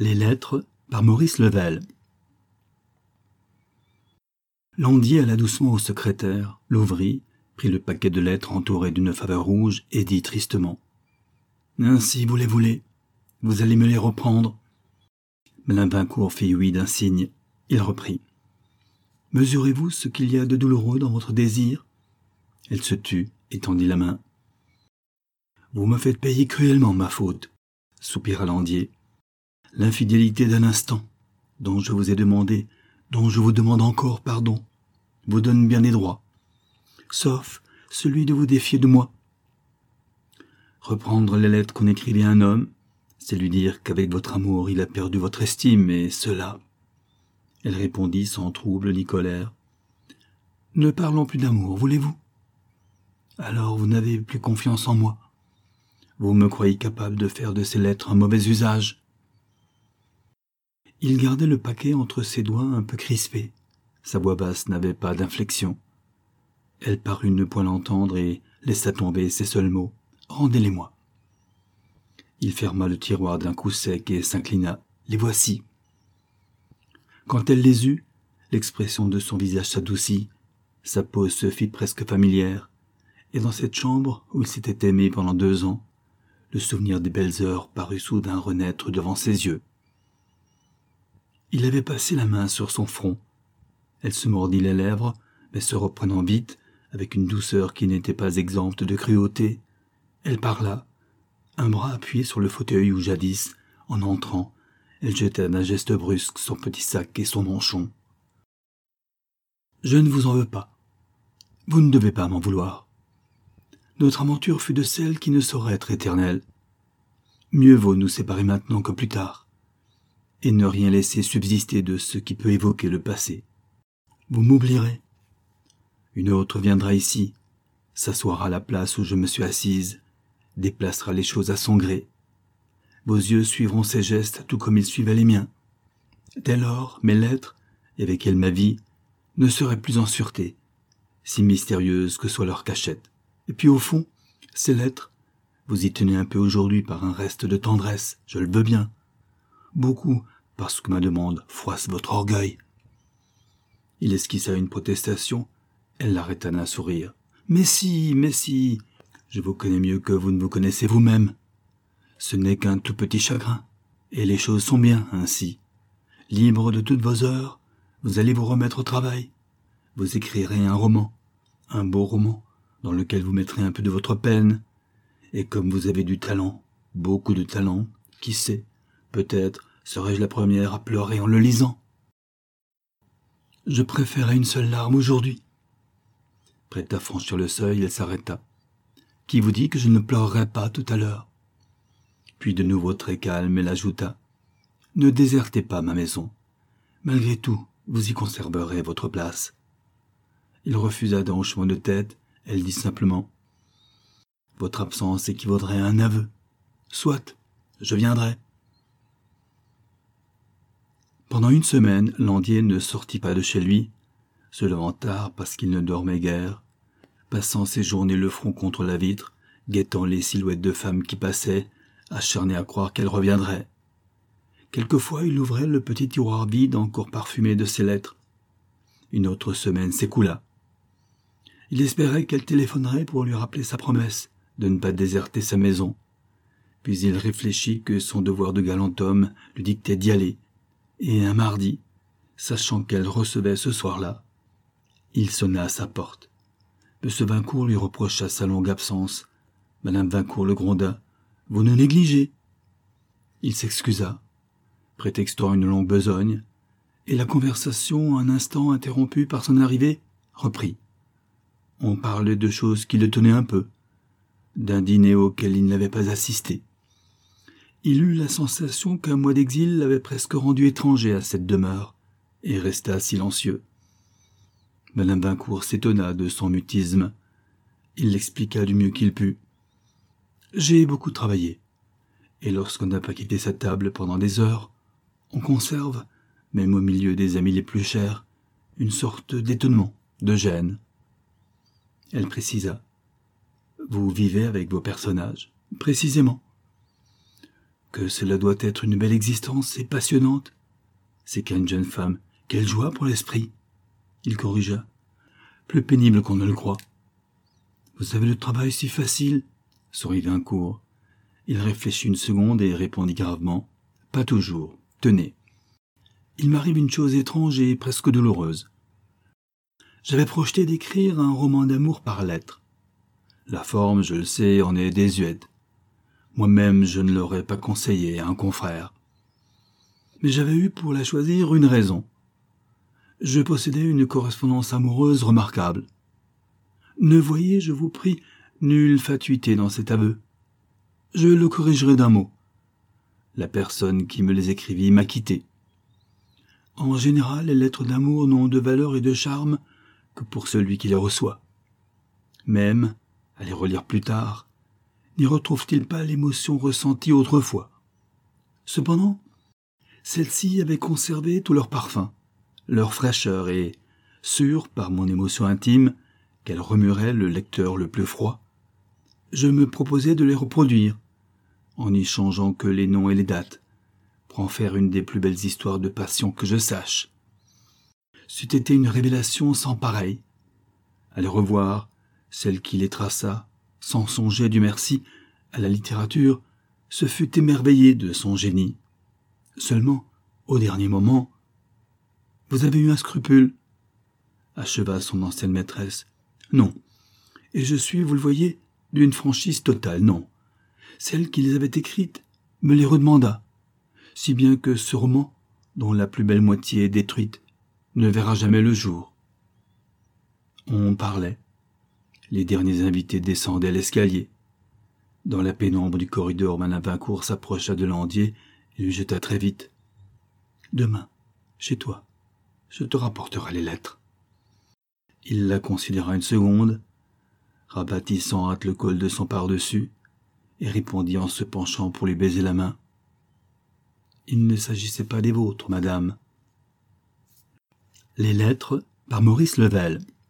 Les lettres par Maurice Level. Landier alla doucement au secrétaire, l'ouvrit, prit le paquet de lettres entouré d'une faveur rouge et dit tristement « Ainsi vous les voulez, vous allez me les reprendre. » Madame Vincourt fit oui d'un signe. Il reprit « Mesurez-vous ce qu'il y a de douloureux dans votre désir ?» Elle se tut et tendit la main. « Vous me faites payer cruellement ma faute, » soupira Landier. « L'infidélité d'un instant, dont je vous ai demandé, dont je vous demande encore pardon, vous donne bien des droits, sauf celui de vous défier de moi. Reprendre les lettres qu'on écrivait à un homme, c'est lui dire qu'avec votre amour il a perdu votre estime, et cela... » Elle répondit sans trouble ni colère. « Ne parlons plus d'amour, voulez-vous? Alors vous n'avez plus confiance en moi. Vous me croyez capable de faire de ces lettres un mauvais usage. » Il gardait le paquet entre ses doigts un peu crispés. Sa voix basse n'avait pas d'inflexion. Elle parut ne point l'entendre et laissa tomber ces seuls mots. « Rendez-les-moi. » Il ferma le tiroir d'un coup sec et s'inclina. « Les voici. » Quand elle les eut, l'expression de son visage s'adoucit, sa pose se fit presque familière, et dans cette chambre où il s'était aimé pendant 2 ans, le souvenir des belles heures parut soudain renaître devant ses yeux. Il avait passé la main sur son front. Elle se mordit les lèvres, mais se reprenant vite, avec une douceur qui n'était pas exempte de cruauté, elle parla, un bras appuyé sur le fauteuil où jadis, en entrant, elle jeta d'un geste brusque son petit sac et son manchon. « Je ne vous en veux pas. Vous ne devez pas m'en vouloir. Notre aventure fut de celles qui ne sauraient être éternelles. Mieux vaut nous séparer maintenant que plus tard, et ne rien laisser subsister de ce qui peut évoquer le passé. Vous m'oublierez. Une autre viendra ici, s'asseoira à la place où je me suis assise, déplacera les choses à son gré. Vos yeux suivront ses gestes tout comme ils suivaient les miens. Dès lors, mes lettres, et avec elles ma vie, ne seraient plus en sûreté, si mystérieuse que soit leur cachette. Et puis au fond, ces lettres, vous y tenez un peu aujourd'hui par un reste de tendresse, je le veux bien. Beaucoup, parce que ma demande froisse votre orgueil. » Il esquissa une protestation, elle l'arrêta d'un sourire. « Mais si, je vous connais mieux que vous ne vous connaissez vous-même. Ce n'est qu'un tout petit chagrin, et les choses sont bien ainsi. Libre de toutes vos heures, vous allez vous remettre au travail. Vous écrirez un roman, un beau roman, dans lequel vous mettrez un peu de votre peine. Et comme vous avez du talent, beaucoup de talent, qui sait, peut-être serai-je la première à pleurer en le lisant. Je préférais une seule larme aujourd'hui. » Prête à franchir le seuil, elle s'arrêta. « Qui vous dit que je ne pleurerai pas tout à l'heure ?» Puis de nouveau très calme, elle ajouta « Ne désertez pas ma maison. Malgré tout, vous y conserverez votre place. » Il refusa d'un hochement de tête. Elle dit simplement « Votre absence équivaudrait à un aveu. Soit, je viendrai. » Pendant 1 semaine, Landier ne sortit pas de chez lui, se levant tard parce qu'il ne dormait guère, passant ses journées le front contre la vitre, guettant les silhouettes de femmes qui passaient, acharné à croire qu'elles reviendraient. Quelquefois, il ouvrait le petit tiroir vide encore parfumé de ses lettres. Une autre semaine s'écoula. Il espérait qu'elle téléphonerait pour lui rappeler sa promesse de ne pas déserter sa maison. Puis il réfléchit que son devoir de galant homme lui dictait d'y aller. Et un mardi, sachant qu'elle recevait ce soir-là, il sonna à sa porte. M. Vincourt lui reprocha sa longue absence. Madame Vincourt le gronda. « Vous nous négligez !» Il s'excusa, prétextant une longue besogne, et la conversation, un instant interrompue par son arrivée, reprit. On parlait de choses qui le tenaient un peu, d'un dîner auquel il n'avait pas assisté. Il eut la sensation qu'un mois d'exil l'avait presque rendu étranger à cette demeure, et resta silencieux. Madame Vincourt s'étonna de son mutisme. Il l'expliqua du mieux qu'il put. « J'ai beaucoup travaillé, et lorsqu'on n'a pas quitté sa table pendant des heures, on conserve, même au milieu des amis les plus chers, une sorte d'étonnement, de gêne. » Elle précisa. « Vous vivez avec vos personnages ?»« Précisément. » Que cela doit être une belle existence et passionnante. C'est qu'une jeune femme, quelle joie pour l'esprit. Il corrigea. Plus pénible qu'on ne le croit. Vous avez le travail si facile, sourit Vincourt. Il réfléchit une seconde et répondit gravement. Pas toujours. Tenez. Il m'arrive une chose étrange et presque douloureuse. J'avais projeté d'écrire un roman d'amour par lettres. La forme, je le sais, en est désuète. Moi-même, je ne l'aurais pas conseillé à un confrère. Mais j'avais eu pour la choisir une raison. Je possédais une correspondance amoureuse remarquable. Ne voyez, je vous prie, nulle fatuité dans cet aveu. Je le corrigerai d'un mot. La personne qui me les écrivit m'a quitté. En général, les lettres d'amour n'ont de valeur et de charme que pour celui qui les reçoit. Même, à les relire plus tard, n'y retrouve-t-il pas l'émotion ressentie autrefois? Cependant, celles-ci avaient conservé tout leur parfum, leur fraîcheur et, sûr par mon émotion intime qu'elles remueraient le lecteur le plus froid, je me proposais de les reproduire, en n'y changeant que les noms et les dates, pour en faire une des plus belles histoires de passion que je sache. C'eût été une révélation sans pareille. À les revoir, celle qui les traça, sans songer, Dieu merci, à la littérature, se fut émerveillée de son génie. Seulement, au dernier moment, « Vous avez eu un scrupule » acheva son ancienne maîtresse. « Non. Et je suis, vous le voyez, d'une franchise totale, non. Celle qui les avait écrites me les redemanda, si bien que ce roman, dont la plus belle moitié est détruite, ne verra jamais le jour. » On parlait. Les derniers invités descendaient l'escalier. Dans la pénombre du corridor, Madame Vincourt s'approcha de Landier et lui jeta très vite. « Demain, chez toi, je te rapporterai les lettres. » Il la considéra une seconde, rabattit sans hâte le col de son pardessus et répondit en se penchant pour lui baiser la main. « Il ne s'agissait pas des vôtres, madame. » Les lettres par Maurice Level.